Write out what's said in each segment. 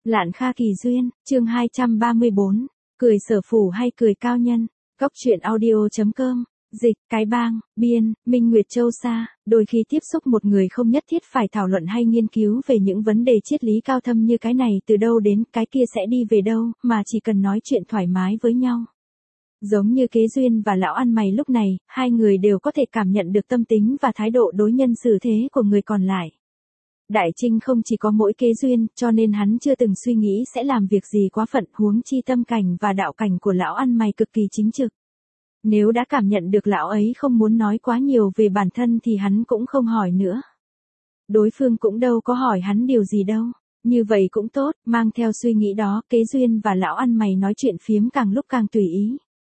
Lạn Kha Kỳ Duyên, chương 234, cười sở phủ hay cười cao nhân, góc truyện audio.com, dịch, cái bang, biên, Minh Nguyệt Châu Sa, đôi khi tiếp xúc một người không nhất thiết phải thảo luận hay nghiên cứu về những vấn đề triết lý cao thâm như cái này từ đâu đến cái kia sẽ đi về đâu, mà chỉ cần nói chuyện thoải mái với nhau. Giống như Kế Duyên và lão ăn mày lúc này, hai người đều có thể cảm nhận được tâm tính và thái độ đối nhân xử thế của người còn lại. Đại Trinh không chỉ có mỗi Kế Duyên, cho nên hắn chưa từng suy nghĩ sẽ làm việc gì quá phận, huống chi tâm cảnh và đạo cảnh của lão ăn mày cực kỳ chính trực. Nếu đã cảm nhận được lão ấy không muốn nói quá nhiều về bản thân thì hắn cũng không hỏi nữa. Đối phương cũng đâu có hỏi hắn điều gì đâu. Như vậy cũng tốt, mang theo suy nghĩ đó, Kế Duyên và lão ăn mày nói chuyện phiếm càng lúc càng tùy ý.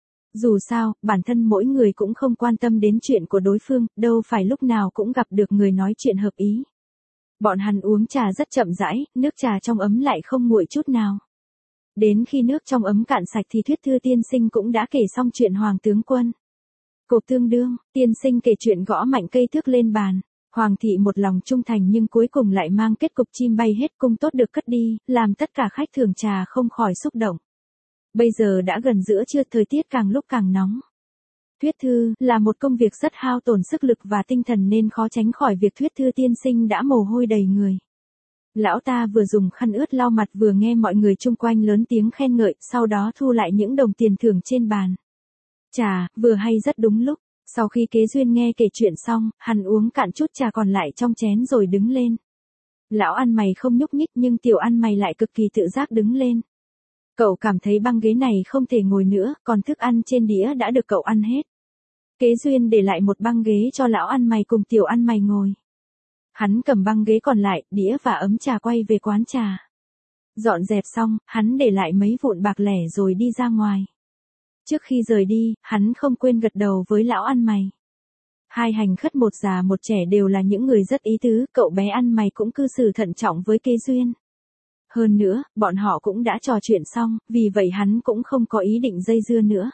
Dù sao, bản thân mỗi người cũng không quan tâm đến chuyện của đối phương, đâu phải lúc nào cũng gặp được người nói chuyện hợp ý. Bọn hắn uống trà rất chậm rãi, nước trà trong ấm lại không nguội chút nào. Đến khi nước trong ấm cạn sạch thì Thuyết Thư tiên sinh cũng đã kể xong chuyện Hoàng tướng quân. Cộp tương đương, tiên sinh kể chuyện gõ mạnh cây thước lên bàn. Hoàng thị một lòng trung thành nhưng cuối cùng lại mang kết cục chim bay hết cung tốt được cất đi, làm tất cả khách thường trà không khỏi xúc động. Bây giờ đã gần giữa trưa, thời tiết càng lúc càng nóng. Thuyết thư là một công việc rất hao tổn sức lực và tinh thần nên khó tránh khỏi việc Thuyết Thư tiên sinh đã mồ hôi đầy người. Lão ta vừa dùng khăn ướt lau mặt vừa nghe mọi người chung quanh lớn tiếng khen ngợi, sau đó thu lại những đồng tiền thưởng trên bàn. Trà, vừa hay rất đúng lúc. Sau khi Kế Duyên nghe kể chuyện xong, hắn uống cạn chút trà còn lại trong chén rồi đứng lên. Lão ăn mày không nhúc nhích nhưng tiểu ăn mày lại cực kỳ tự giác đứng lên. Cậu cảm thấy băng ghế này không thể ngồi nữa, còn thức ăn trên đĩa đã được cậu ăn hết. Kế Duyên để lại một băng ghế cho lão ăn mày cùng tiểu ăn mày ngồi. Hắn cầm băng ghế còn lại, đĩa và ấm trà quay về quán trà. Dọn dẹp xong, hắn để lại mấy vụn bạc lẻ rồi đi ra ngoài. Trước khi rời đi, hắn không quên gật đầu với lão ăn mày. Hai hành khất một già một trẻ đều là những người rất ý tứ, cậu bé ăn mày cũng cư xử thận trọng với Kế Duyên. Hơn nữa, bọn họ cũng đã trò chuyện xong, vì vậy hắn cũng không có ý định dây dưa nữa.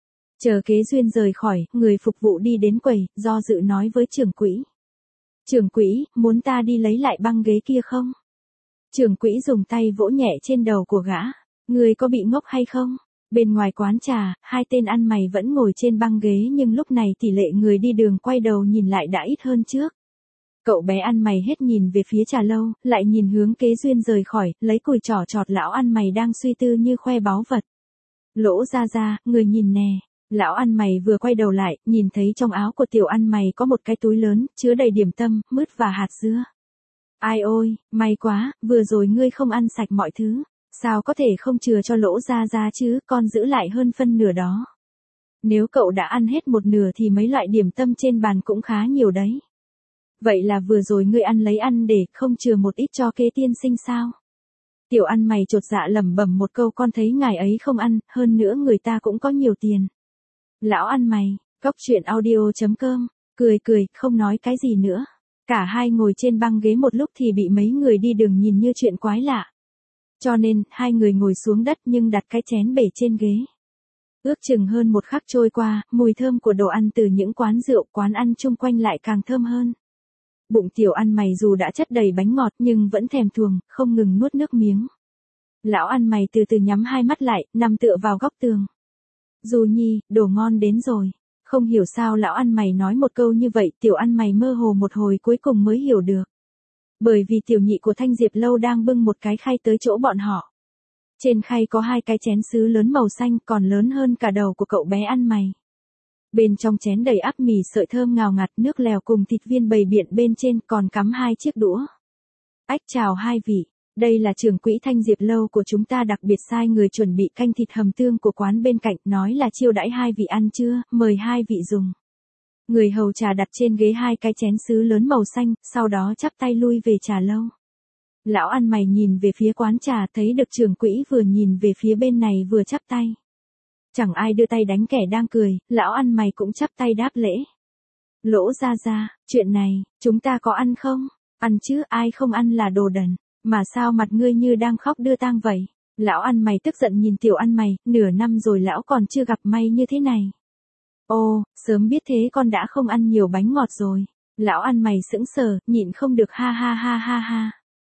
Chờ Kế Duyên rời khỏi, người phục vụ đi đến quầy, do dự nói với trưởng quỹ. Trưởng quỹ, muốn ta đi lấy lại băng ghế kia không? Trưởng quỹ dùng tay vỗ nhẹ trên đầu của gã. Người có bị ngốc hay không? Bên ngoài quán trà, hai tên ăn mày vẫn ngồi trên băng ghế nhưng lúc này tỷ lệ người đi đường quay đầu nhìn lại đã ít hơn trước. Cậu bé ăn mày hết nhìn về phía trà lâu, lại nhìn hướng Kế Duyên rời khỏi, lấy cùi trỏ chọt lão ăn mày đang suy tư như khoe báu vật. Lỗ ra, người nhìn nè. Lão ăn mày vừa quay đầu lại, nhìn thấy trong áo của tiểu ăn mày có một cái túi lớn, chứa đầy điểm tâm, mứt và hạt dưa. Ai ôi, may quá, vừa rồi ngươi không ăn sạch mọi thứ. Sao có thể không chừa cho lỗ ra chứ, con giữ lại hơn phân nửa đó. Nếu cậu đã ăn hết một nửa thì mấy loại điểm tâm trên bàn cũng khá nhiều đấy. Vậy là vừa rồi ngươi ăn lấy ăn để không chừa một ít cho Kế tiên sinh sao? Tiểu ăn mày chột dạ lẩm bẩm một câu, con thấy ngài ấy không ăn, hơn nữa người ta cũng có nhiều tiền. Lão ăn mày, góc truyện audio.com, cười, không nói cái gì nữa. Cả hai ngồi trên băng ghế một lúc thì bị mấy người đi đường nhìn như chuyện quái lạ. Cho nên, hai người ngồi xuống đất nhưng đặt cái chén bể trên ghế. Ước chừng hơn một khắc trôi qua, mùi thơm của đồ ăn từ những quán rượu, quán ăn chung quanh lại càng thơm hơn. Bụng tiểu ăn mày dù đã chất đầy bánh ngọt nhưng vẫn thèm thuồng, không ngừng nuốt nước miếng. Lão ăn mày từ từ nhắm hai mắt lại, nằm tựa vào góc tường. Du Nhi, đồ ngon đến rồi. Không hiểu sao lão ăn mày nói một câu như vậy, tiểu ăn mày mơ hồ một hồi cuối cùng mới hiểu được. Bởi vì tiểu nhị của Thanh Diệp Lâu đang bưng một cái khay tới chỗ bọn họ. Trên khay có hai cái chén sứ lớn màu xanh còn lớn hơn cả đầu của cậu bé ăn mày. Bên trong chén đầy ắp mì sợi thơm ngào ngạt, nước lèo cùng thịt viên bầy biện bên trên còn cắm hai chiếc đũa. Ách chào hai vị, đây là trưởng quỹ Thanh Diệp Lâu của chúng ta đặc biệt sai người chuẩn bị canh thịt hầm tương của quán bên cạnh, nói là chiêu đãi hai vị ăn trưa, mời hai vị dùng. Người hầu trà đặt trên ghế hai cái chén sứ lớn màu xanh, sau đó chắp tay lui về trà lâu. Lão ăn mày nhìn về phía quán trà thấy được trưởng quỹ vừa nhìn về phía bên này vừa chắp tay. Chẳng ai đưa tay đánh kẻ đang cười, lão ăn mày cũng chắp tay đáp lễ. Lỗ ra, chuyện này, chúng ta có ăn không? Ăn chứ, ai không ăn là đồ đần. Mà sao mặt ngươi như đang khóc đưa tang vậy? Lão ăn mày tức giận nhìn tiểu ăn mày, nửa năm rồi lão còn chưa gặp may như thế này. Ô, sớm biết thế con đã không ăn nhiều bánh ngọt rồi. Lão ăn mày sững sờ, nhịn không được ha ha.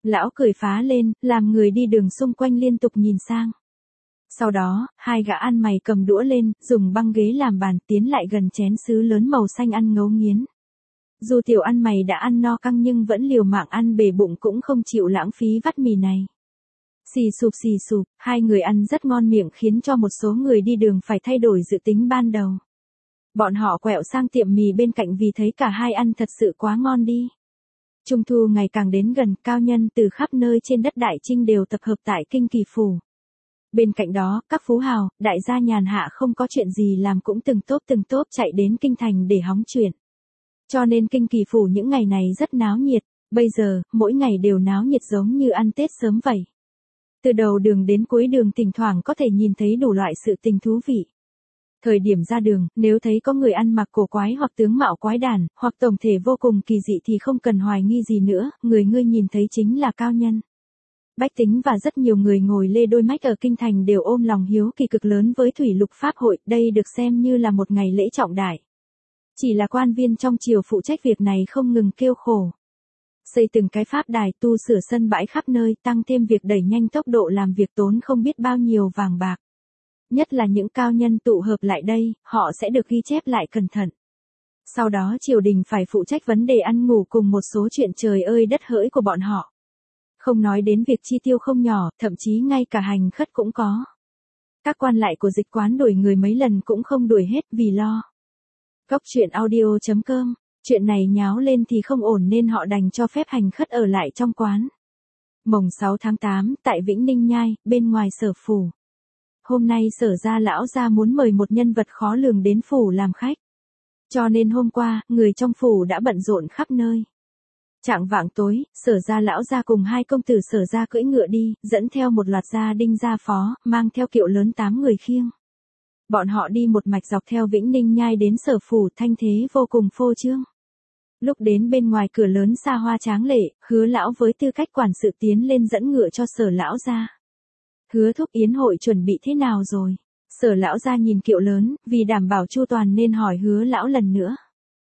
Lão cười phá lên, làm người đi đường xung quanh liên tục nhìn sang. Sau đó, hai gã ăn mày cầm đũa lên, dùng băng ghế làm bàn tiến lại gần chén sứ lớn màu xanh ăn ngấu nghiến. Dù tiểu ăn mày đã ăn no căng nhưng vẫn liều mạng ăn bể bụng cũng không chịu lãng phí vắt mì này. Xì sụp, hai người ăn rất ngon miệng khiến cho một số người đi đường phải thay đổi dự tính ban đầu. Bọn họ quẹo sang tiệm mì bên cạnh vì thấy cả hai ăn thật sự quá ngon đi. Trung thu ngày càng đến gần, cao nhân từ khắp nơi trên đất Đại Trinh đều tập hợp tại Kinh Kỳ Phủ. Bên cạnh đó, các phú hào, đại gia nhàn hạ không có chuyện gì làm cũng từng tốp chạy đến Kinh Thành để hóng chuyện. Cho nên Kinh Kỳ Phủ những ngày này rất náo nhiệt, bây giờ, mỗi ngày đều náo nhiệt giống như ăn Tết sớm vậy. Từ đầu đường đến cuối đường thỉnh thoảng có thể nhìn thấy đủ loại sự tình thú vị. Thời điểm ra đường, nếu thấy có người ăn mặc cổ quái hoặc tướng mạo quái đản, hoặc tổng thể vô cùng kỳ dị thì không cần hoài nghi gì nữa, người ngươi nhìn thấy chính là cao nhân. Bách tính và rất nhiều người ngồi lê đôi mách ở Kinh Thành đều ôm lòng hiếu kỳ cực lớn với Thủy Lục Pháp hội, đây được xem như là một ngày lễ trọng đại. Chỉ là quan viên trong triều phụ trách việc này không ngừng kêu khổ. Xây từng cái pháp đài, tu sửa sân bãi khắp nơi, tăng thêm việc đẩy nhanh tốc độ làm việc tốn không biết bao nhiêu vàng bạc. Nhất là những cao nhân tụ hợp lại đây, họ sẽ được ghi chép lại cẩn thận. Sau đó triều đình phải phụ trách vấn đề ăn ngủ cùng một số chuyện trời ơi đất hỡi của bọn họ. Không nói đến việc chi tiêu không nhỏ, thậm chí ngay cả hành khất cũng có. Các quan lại của dịch quán đuổi người mấy lần cũng không đuổi hết vì lo. Góc truyện audio.com, chuyện này nháo lên thì không ổn nên họ đành cho phép hành khất ở lại trong quán. Mồng 6 tháng 8, tại Vĩnh Ninh Nhai, bên ngoài Sở phủ. Hôm nay Sở gia lão gia muốn mời một nhân vật khó lường đến phủ làm khách. Cho nên hôm qua, người trong phủ đã bận rộn khắp nơi. Chạng vạng tối, Sở gia lão gia cùng hai công tử Sở gia cưỡi ngựa đi, dẫn theo một loạt gia đinh gia phó, mang theo kiệu lớn 8 người khiêng. Bọn họ đi một mạch dọc theo Vĩnh Ninh Nhai đến Sở phủ, thanh thế vô cùng phô trương. Lúc đến bên ngoài cửa lớn xa hoa tráng lệ, Hứa lão với tư cách quản sự tiến lên dẫn ngựa cho Sở lão gia. Hứa thúc, yến hội chuẩn bị thế nào rồi? Sở lão gia nhìn kiệu lớn, vì đảm bảo chu toàn nên hỏi Hứa lão lần nữa.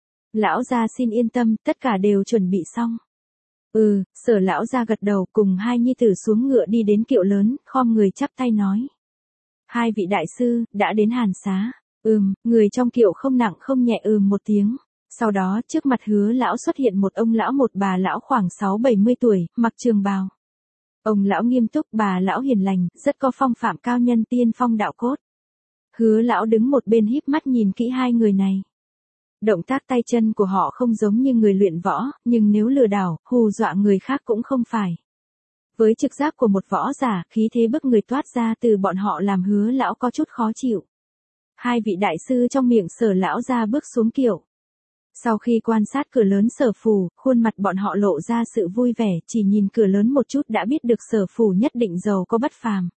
Lão gia xin yên tâm, tất cả đều chuẩn bị xong. Sở lão gia gật đầu, cùng hai nhi tử xuống ngựa đi đến kiệu lớn, khom người chắp tay nói. Hai vị đại sư, đã đến Hàn Xá. Người trong kiệu không nặng không nhẹ một tiếng. Sau đó, trước mặt Hứa lão xuất hiện một ông lão một bà lão khoảng 6-70 tuổi, mặc trường bào. Ông lão nghiêm túc, bà lão hiền lành, rất có phong phạm cao nhân tiên phong đạo cốt. Hứa lão đứng một bên híp mắt nhìn kỹ hai người này. Động tác tay chân của họ không giống như người luyện võ, nhưng nếu lừa đảo, hù dọa người khác cũng không phải. Với trực giác của một võ giả, khí thế bức người toát ra từ bọn họ làm Hứa lão có chút khó chịu. Hai vị đại sư trong miệng Sở lão ra bước xuống kiệu. Sau khi quan sát cửa lớn Sở phủ, khuôn mặt bọn họ lộ ra sự vui vẻ, chỉ nhìn cửa lớn một chút đã biết được Sở phủ nhất định giàu có bất phàm.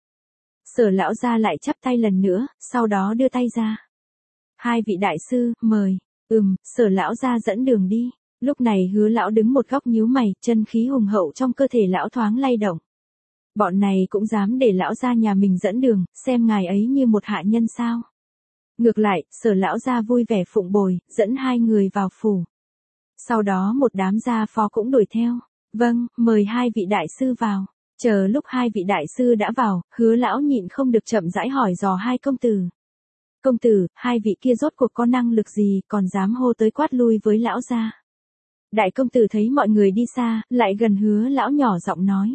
Sở lão ra lại chắp tay lần nữa, sau đó đưa tay ra. Hai vị đại sư, mời. Sở lão ra dẫn đường đi. Lúc này Hứa lão đứng một góc nhíu mày, chân khí hùng hậu trong cơ thể lão thoáng lay động. Bọn này cũng dám để lão gia nhà mình dẫn đường, xem ngài ấy như một hạ nhân sao? Ngược lại, Sở lão gia vui vẻ phụng bồi, dẫn hai người vào phủ. Sau đó một đám gia phó cũng đuổi theo. Vâng, mời hai vị đại sư vào. Chờ lúc hai vị đại sư đã vào, Hứa lão nhịn không được chậm rãi hỏi dò hai công tử. Công tử, hai vị kia rốt cuộc có năng lực gì, còn dám hô tới quát lui với lão gia? Đại công tử thấy mọi người đi xa, lại gần Hứa lão nhỏ giọng nói.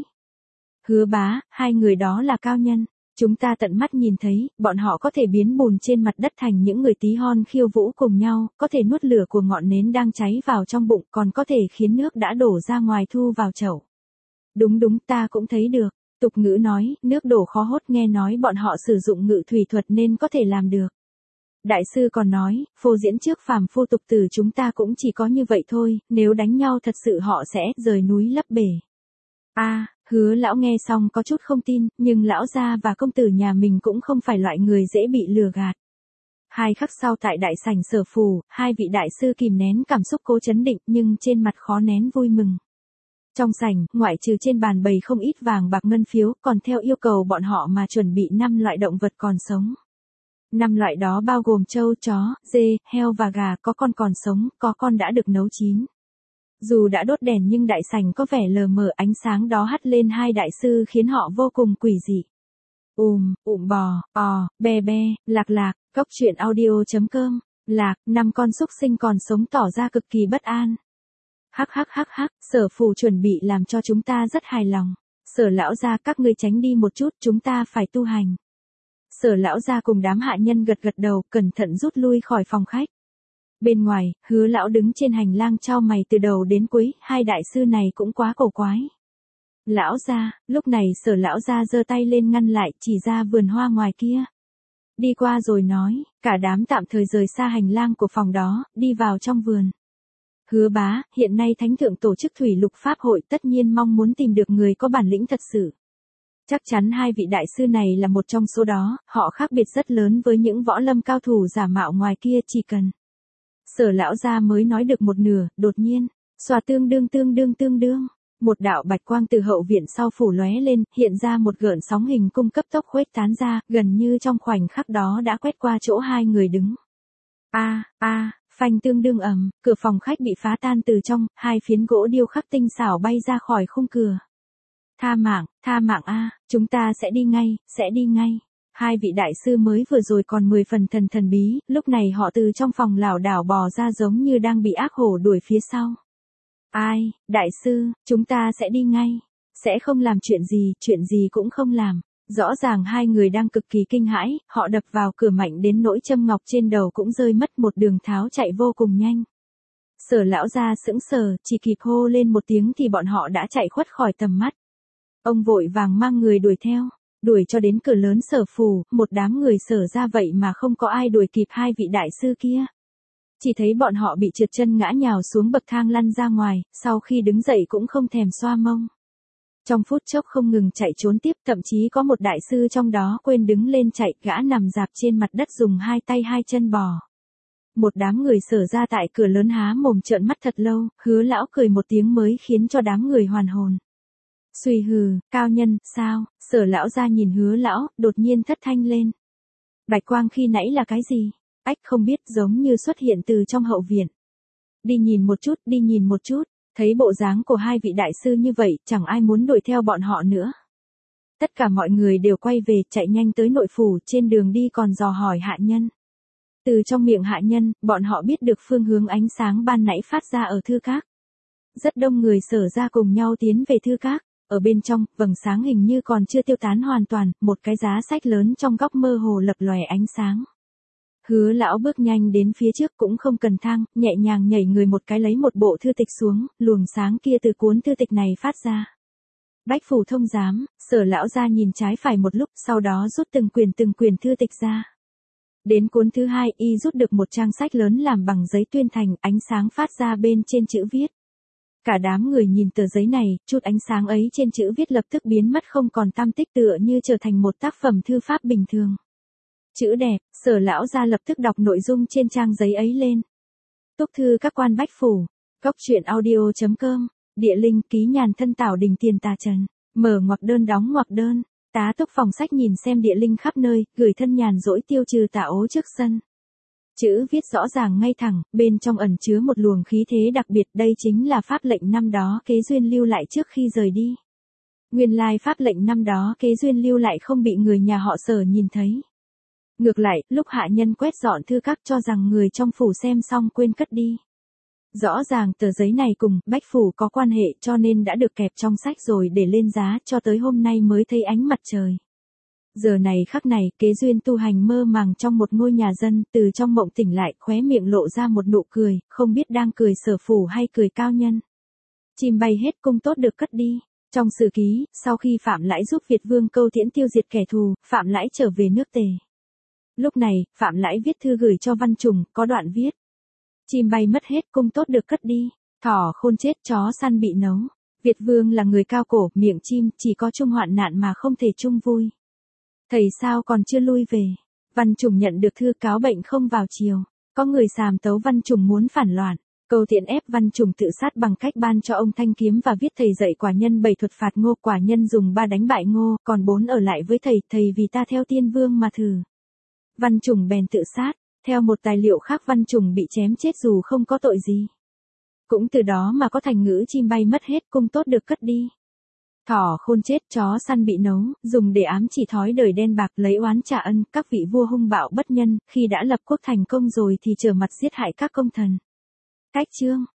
Hứa bá, hai người đó là cao nhân. Chúng ta tận mắt nhìn thấy, bọn họ có thể biến bùn trên mặt đất thành những người tí hon khiêu vũ cùng nhau, có thể nuốt lửa của ngọn nến đang cháy vào trong bụng, còn có thể khiến nước đã đổ ra ngoài thu vào chậu. Đúng, ta cũng thấy được. Tục ngữ nói, nước đổ khó hốt, nghe nói bọn họ sử dụng ngự thủy thuật nên có thể làm được. Đại sư còn nói, phô diễn trước phàm phu tục tử chúng ta cũng chỉ có như vậy thôi, nếu đánh nhau thật sự họ sẽ rời núi lấp bể. Hứa lão nghe xong có chút không tin, nhưng lão gia và công tử nhà mình cũng không phải loại người dễ bị lừa gạt. 2 khắc sau tại đại sảnh Sở phủ, hai vị đại sư kìm nén cảm xúc cố chấn định nhưng trên mặt khó nén vui mừng. Trong sảnh, ngoại trừ trên bàn bày không ít vàng bạc ngân phiếu, còn theo yêu cầu bọn họ mà chuẩn bị 5 loại động vật còn sống. 5 loại đó bao gồm trâu, chó, dê, heo và gà, có con còn sống, có con đã được nấu chín. Dù đã đốt đèn nhưng đại sảnh có vẻ lờ mờ, ánh sáng đó hắt lên hai đại sư khiến họ vô cùng quỷ dị. Bò, be be, lạc lạc, góc truyện audio.com, lạc, 5 con súc sinh còn sống tỏ ra cực kỳ bất an. Hắc, Sở Phủ chuẩn bị làm cho chúng ta rất hài lòng. Sở lão gia các ngươi tránh đi một chút, chúng ta phải tu hành. Sở lão gia cùng đám hạ nhân gật gật đầu, cẩn thận rút lui khỏi phòng khách. Bên ngoài, Hứa lão đứng trên hành lang chau mày từ đầu đến cuối, hai đại sư này cũng quá cổ quái. Lão gia, lúc này Sở lão gia giơ tay lên ngăn lại, chỉ ra vườn hoa ngoài kia. Đi qua rồi nói, cả đám tạm thời rời xa hành lang của phòng đó, đi vào trong vườn. Hứa bá, hiện nay Thánh thượng tổ chức thủy lục pháp hội, tất nhiên mong muốn tìm được người có bản lĩnh thật sự. Chắc chắn hai vị đại sư này là một trong số đó, họ khác biệt rất lớn với những võ lâm cao thủ giả mạo ngoài kia, chỉ cần. Sở lão gia mới nói được một nửa, đột nhiên, xòa tương đương. Một đạo bạch quang từ hậu viện sau phủ lóe lên, hiện ra một gợn sóng hình cung cấp tốc khuếch tán ra, gần như trong khoảnh khắc đó đã quét qua chỗ hai người đứng. Phanh tương đương ầm, cửa phòng khách bị phá tan từ trong, hai phiến gỗ điêu khắc tinh xảo bay ra khỏi khung cửa. Tha mạng a, chúng ta sẽ đi ngay. Hai vị đại sư mới vừa rồi còn 10 phần thần bí, lúc này họ từ trong phòng lảo đảo bò ra giống như đang bị ác hổ đuổi phía sau. Ai, đại sư, chúng ta sẽ đi ngay. Sẽ không làm chuyện gì cũng không làm. Rõ ràng hai người đang cực kỳ kinh hãi, họ đập vào cửa mạnh đến nỗi châm ngọc trên đầu cũng rơi mất một đường, tháo chạy vô cùng nhanh. Sở lão gia sững sờ, chỉ kịp hô lên một tiếng thì bọn họ đã chạy khuất khỏi tầm mắt. Ông vội vàng mang người đuổi theo, đuổi cho đến cửa lớn Sở Phủ, một đám người Sở ra vậy mà không có ai đuổi kịp hai vị đại sư kia. Chỉ thấy bọn họ bị trượt chân ngã nhào xuống bậc thang lăn ra ngoài, sau khi đứng dậy cũng không thèm xoa mông. Trong phút chốc không ngừng chạy trốn tiếp, thậm chí có một đại sư trong đó quên đứng lên chạy, gã nằm rạp trên mặt đất dùng hai tay hai chân bò. Một đám người Sở ra tại cửa lớn há mồm trợn mắt thật lâu, Hứa lão cười một tiếng mới khiến cho đám người hoàn hồn. Xuy hừ, cao nhân, sao? Sở lão ra nhìn Hứa lão, đột nhiên thất thanh lên. Bạch quang khi nãy là cái gì? Ách không biết, giống như xuất hiện từ trong hậu viện. Đi nhìn một chút. Thấy bộ dáng của hai vị đại sư như vậy, chẳng ai muốn đuổi theo bọn họ nữa. Tất cả mọi người đều quay về, chạy nhanh tới nội phủ, trên đường đi còn dò hỏi hạ nhân. Từ trong miệng hạ nhân, bọn họ biết được phương hướng ánh sáng ban nãy phát ra ở thư các. Rất đông người Sở ra cùng nhau tiến về thư các. Ở bên trong, vầng sáng hình như còn chưa tiêu tán hoàn toàn, một cái giá sách lớn trong góc mơ hồ lập lòe ánh sáng. Hứa lão bước nhanh đến phía trước cũng không cần thang, nhẹ nhàng nhảy người một cái lấy một bộ thư tịch xuống, luồng sáng kia từ cuốn thư tịch này phát ra. Bách Phủ Thông Giám, Sở lão ra nhìn trái phải một lúc, sau đó rút từng quyển thư tịch ra. Đến cuốn thứ hai, y rút được một trang sách lớn làm bằng giấy tuyên thành, ánh sáng phát ra bên trên chữ viết. Cả đám người nhìn tờ giấy này, chút ánh sáng ấy trên chữ viết lập tức biến mất không còn tăm tích, tựa như trở thành một tác phẩm thư pháp bình thường. Chữ đẹp, Sở lão ra lập tức đọc nội dung trên trang giấy ấy lên. Túc thư các quan Bách Phủ, góc truyện audio.com, địa linh ký nhàn thân Tảo Đình Tiền Tà Trần, mở ngoặc đơn đóng ngoặc đơn, tá túc phòng sách nhìn xem địa linh khắp nơi, gửi thân nhàn rỗi tiêu trừ tà ố trước sân. Chữ viết rõ ràng ngay thẳng, bên trong ẩn chứa một luồng khí thế đặc biệt, đây chính là pháp lệnh năm đó Kế Duyên lưu lại trước khi rời đi. Nguyên lai pháp lệnh năm đó Kế Duyên lưu lại không bị người nhà họ Sở nhìn thấy. Ngược lại, lúc hạ nhân quét dọn thư các cho rằng người trong phủ xem xong quên cất đi. Rõ ràng tờ giấy này cùng Bách Phủ có quan hệ cho nên đã được kẹp trong sách rồi để lên giá, cho tới hôm nay mới thấy ánh mặt trời. Giờ này khắc này, Kế Duyên tu hành mơ màng trong một ngôi nhà dân, từ trong mộng tỉnh lại, khóe miệng lộ ra một nụ cười, không biết đang cười Sở Phủ hay cười cao nhân. Chim bay hết cung tốt được cất đi. Trong sử ký, sau khi Phạm Lãi giúp Việt Vương Câu Tiễn tiêu diệt kẻ thù, Phạm Lãi trở về nước Tề. Lúc này, Phạm Lãi viết thư gửi cho Văn Trùng, có đoạn viết. Chim bay mất hết, cung tốt được cất đi. Thỏ khôn chết, chó săn bị nấu. Việt Vương là người cao cổ, miệng chim, chỉ có chung hoạn nạn mà không thể chung vui. Thầy sao còn chưa lui về? Văn Trùng nhận được thư cáo bệnh không vào chiều. Có người sàm tấu Văn Trùng muốn phản loạn. Câu Tiễn ép Văn Trùng tự sát bằng cách ban cho ông thanh kiếm và viết thầy dạy quả nhân 7 thuật phạt Ngô, quả nhân dùng 3 đánh bại Ngô, còn 4 ở lại với thầy, thầy vì ta theo Tiên Vương mà thử. Văn Trùng bèn tự sát, theo một tài liệu khác Văn Trùng bị chém chết dù không có tội gì. Cũng từ đó mà có thành ngữ chim bay mất hết cung tốt được cất đi. Thỏ khôn chết chó săn bị nấu, dùng để ám chỉ thói đời đen bạc lấy oán trả ân, các vị vua hung bạo bất nhân, khi đã lập quốc thành công rồi thì trở mặt giết hại các công thần. Cách chương